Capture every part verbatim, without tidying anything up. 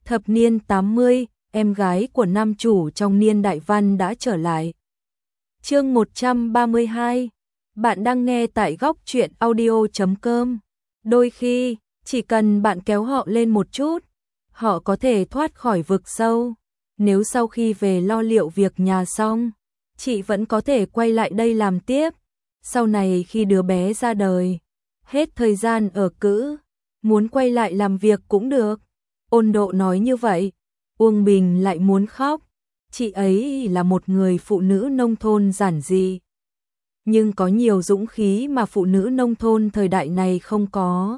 Thập niên tám mươi, em gái của nam chủ trong niên đại văn đã trở lại. Chương một trăm ba mươi hai. Bạn đang nghe tại góc truyện audio chấm com. Đôi khi, chỉ cần bạn kéo họ lên một chút, họ có thể thoát khỏi vực sâu. Nếu sau khi về lo liệu việc nhà xong, chị vẫn có thể quay lại đây làm tiếp. Sau này khi đứa bé ra đời, hết thời gian ở cữ, muốn quay lại làm việc cũng được. Ôn Độ nói như vậy, Uông Bình lại muốn khóc. Chị ấy là một người phụ nữ nông thôn giản dị, nhưng có nhiều dũng khí mà phụ nữ nông thôn thời đại này không có.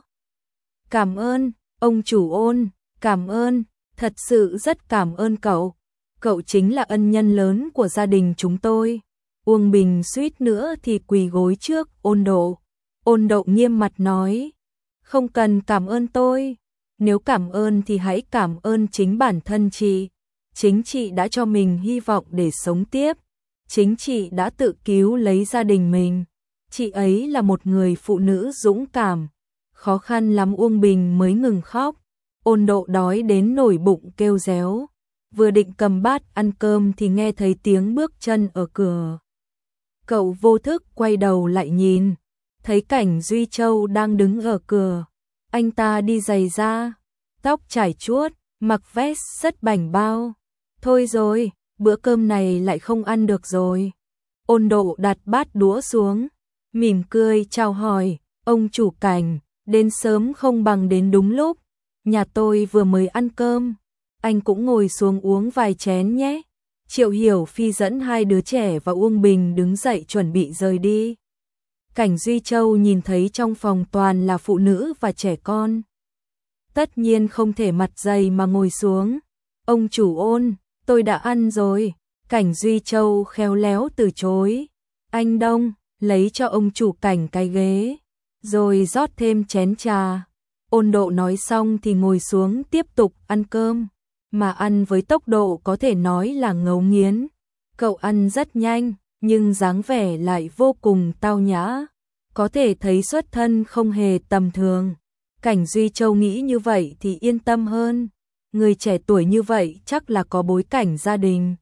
Cảm ơn, ông chủ Ôn, cảm ơn, thật sự rất cảm ơn cậu. Cậu chính là ân nhân lớn của gia đình chúng tôi. Uông Bình suýt nữa thì quỳ gối trước Ôn Độ. Ôn Độ nghiêm mặt nói, không cần cảm ơn tôi. Nếu cảm ơn thì hãy cảm ơn chính bản thân chị. Chính chị đã cho mình hy vọng để sống tiếp. Chính chị đã tự cứu lấy gia đình mình. Chị ấy là một người phụ nữ dũng cảm. Khó khăn lắm Uông Bình mới ngừng khóc. Ôn Độ đói đến nổi bụng kêu réo. Vừa định cầm bát ăn cơm thì nghe thấy tiếng bước chân ở cửa. Cậu vô thức quay đầu lại nhìn, thấy Cảnh Duy Châu đang đứng ở cửa. Anh ta đi giày da, tóc trải chuốt, mặc vest rất bảnh bao. Thôi rồi, bữa cơm này lại không ăn được rồi. Ôn Độ đặt bát đũa xuống, mỉm cười chào hỏi, ông chủ Cảnh, đến sớm không bằng đến đúng lúc. Nhà tôi vừa mới ăn cơm, anh cũng ngồi xuống uống vài chén nhé. Triệu Hiểu Phi dẫn hai đứa trẻ và Uông Bình đứng dậy chuẩn bị rời đi. Cảnh Duy Châu nhìn thấy trong phòng toàn là phụ nữ và trẻ con. Tất nhiên không thể mặt dày mà ngồi xuống. Ông chủ Ôn, tôi đã ăn rồi. Cảnh Duy Châu khéo léo từ chối. Anh Đông, lấy cho ông chủ Cảnh cái ghế, rồi rót thêm chén trà. Ôn Độ nói xong thì ngồi xuống tiếp tục ăn cơm, mà ăn với tốc độ có thể nói là ngấu nghiến. Cậu ăn rất nhanh, nhưng dáng vẻ lại vô cùng tao nhã, có thể thấy xuất thân không hề tầm thường. Cảnh Duy Châu nghĩ như vậy thì yên tâm hơn. Người trẻ tuổi như vậy chắc là có bối cảnh gia đình,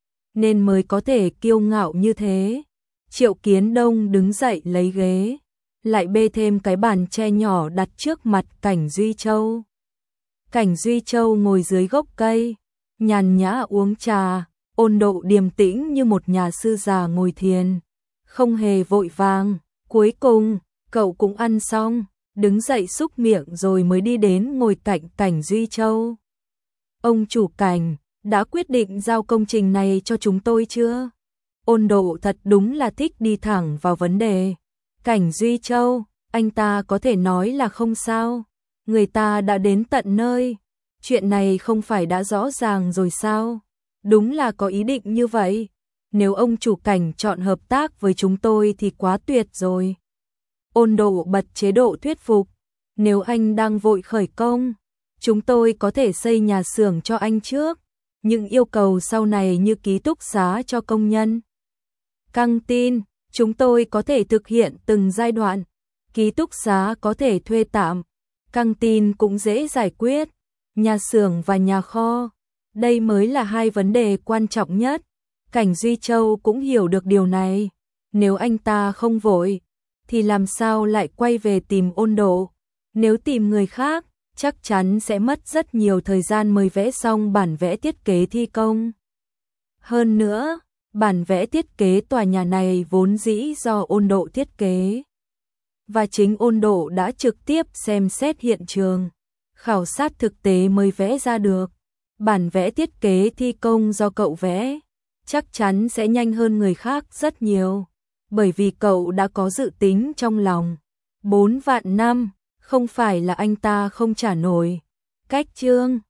nên mới có thể kiêu ngạo như thế. Triệu Kiến Đông đứng dậy lấy ghế, lại bê thêm cái bàn tre nhỏ đặt trước mặt Cảnh Duy Châu. Cảnh Duy Châu ngồi dưới gốc cây, nhàn nhã uống trà. Ôn Độ điềm tĩnh như một nhà sư già ngồi thiền, không hề vội vàng. Cuối cùng, cậu cũng ăn xong, đứng dậy xúc miệng rồi mới đi đến ngồi cạnh Cảnh Duy Châu. Ông chủ Cảnh, đã quyết định giao công trình này cho chúng tôi chưa? Ôn Độ thật đúng là thích đi thẳng vào vấn đề. Cảnh Duy Châu, anh ta có thể nói là không sao. Người ta đã đến tận nơi. Chuyện này không phải đã rõ ràng rồi sao? Đúng là có ý định như vậy. Nếu ông chủ Cảnh chọn hợp tác với chúng tôi thì quá tuyệt rồi. Ôn Độ bật chế độ thuyết phục. Nếu anh đang vội khởi công, chúng tôi có thể xây nhà xưởng cho anh trước. Những yêu cầu sau này như ký túc xá cho công nhân, căng tin, chúng tôi có thể thực hiện từng giai đoạn. Ký túc xá có thể thuê tạm, căng tin cũng dễ giải quyết. Nhà xưởng và nhà kho, đây mới là hai vấn đề quan trọng nhất. Cảnh Duy Châu cũng hiểu được điều này. Nếu anh ta không vội, thì làm sao lại quay về tìm Ôn Độ? Nếu tìm người khác, chắc chắn sẽ mất rất nhiều thời gian mới vẽ xong bản vẽ thiết kế thi công. Hơn nữa, bản vẽ thiết kế tòa nhà này vốn dĩ do Ôn Độ thiết kế. Và chính Ôn Độ đã trực tiếp xem xét hiện trường, khảo sát thực tế mới vẽ ra được. Bản vẽ thiết kế thi công do cậu vẽ, chắc chắn sẽ nhanh hơn người khác rất nhiều. Bởi vì cậu đã có dự tính trong lòng. Bốn vạn năm, không phải là anh ta không trả nổi. Cách chương